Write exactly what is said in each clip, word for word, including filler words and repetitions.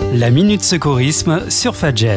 La Minute Secourisme sur Fadjet.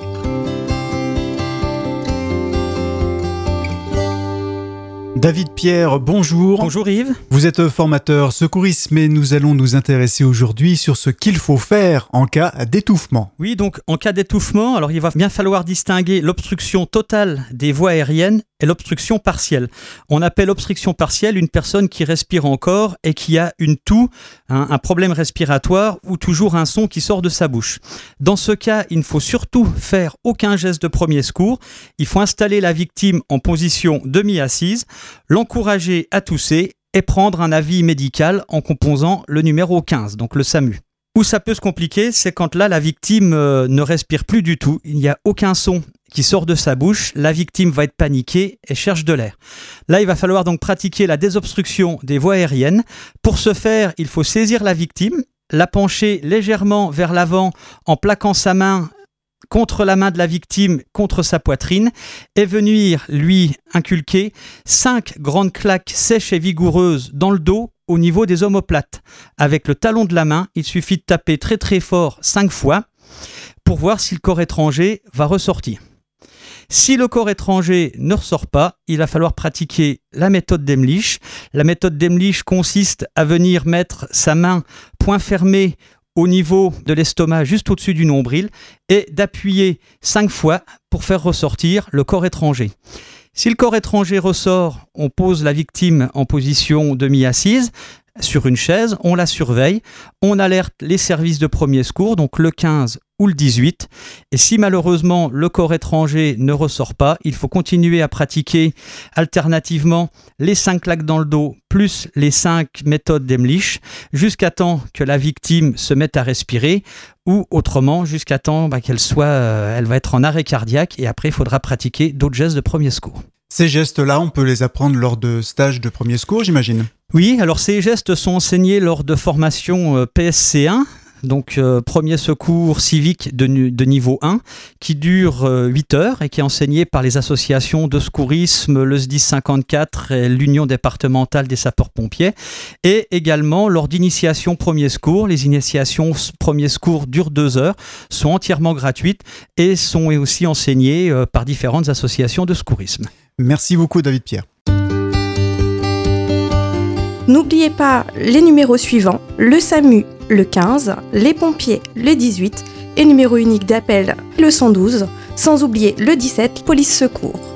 David Pierre, bonjour. Bonjour Yves. Vous êtes formateur secouriste, mais nous allons nous intéresser aujourd'hui sur ce qu'il faut faire en cas d'étouffement. Oui, donc en cas d'étouffement, alors il va bien falloir distinguer l'obstruction totale des voies aériennes et l'obstruction partielle. On appelle obstruction partielle une personne qui respire encore et qui a une toux, hein, un problème respiratoire ou toujours un son qui sort de sa bouche. Dans ce cas, il ne faut surtout faire aucun geste de premier secours. Il faut installer la victime en position demi-assise, l'encourager à tousser et prendre un avis médical en composant le numéro quinze, donc le SAMU. Où ça peut se compliquer, c'est quand là la victime euh, ne respire plus du tout, il n'y a aucun son qui sort de sa bouche, la victime va être paniquée et cherche de l'air. Là, il va falloir donc pratiquer la désobstruction des voies aériennes. Pour ce faire, il faut saisir la victime, la pencher légèrement vers l'avant en plaquant sa main contre la main de la victime, contre sa poitrine, et venir lui inculquer cinq grandes claques sèches et vigoureuses dans le dos au niveau des omoplates. Avec le talon de la main, il suffit de taper très très fort cinq fois pour voir si le corps étranger va ressortir. Si le corps étranger ne ressort pas, il va falloir pratiquer la méthode d'Emlich. La méthode d'Emlich consiste à venir mettre sa main point fermé au niveau de l'estomac, juste au-dessus du nombril, et d'appuyer cinq fois pour faire ressortir le corps étranger. Si le corps étranger ressort, on pose la victime en position demi-assise sur une chaise, on la surveille, on alerte les services de premier secours, donc le quinze ou le dix-huit. Et si malheureusement le corps étranger ne ressort pas, il faut continuer à pratiquer alternativement les cinq claques dans le dos plus les cinq méthodes d'Emlich jusqu'à temps que la victime se mette à respirer ou autrement jusqu'à temps bah, qu'elle soit, euh, elle va être en arrêt cardiaque et après il faudra pratiquer d'autres gestes de premier secours. Ces gestes-là, on peut les apprendre lors de stages de premier secours, j'imagine. Oui, alors ces gestes sont enseignés lors de formations euh, P S C un, donc euh, premier secours civique de, de niveau un, qui dure euh, huit heures et qui est enseigné par les associations de secourisme, le S D I S cinquante-quatre et l'Union départementale des sapeurs-pompiers, et également lors d'initiation premier secours. Les initiations premier secours durent deux heures, sont entièrement gratuites et sont aussi enseignées euh, par différentes associations de secourisme. Merci beaucoup David Pierre. N'oubliez pas les numéros suivants, le SAMU, le quinze, les pompiers, le dix-huit et numéro unique d'appel, le cent douze, sans oublier le dix-sept, police secours.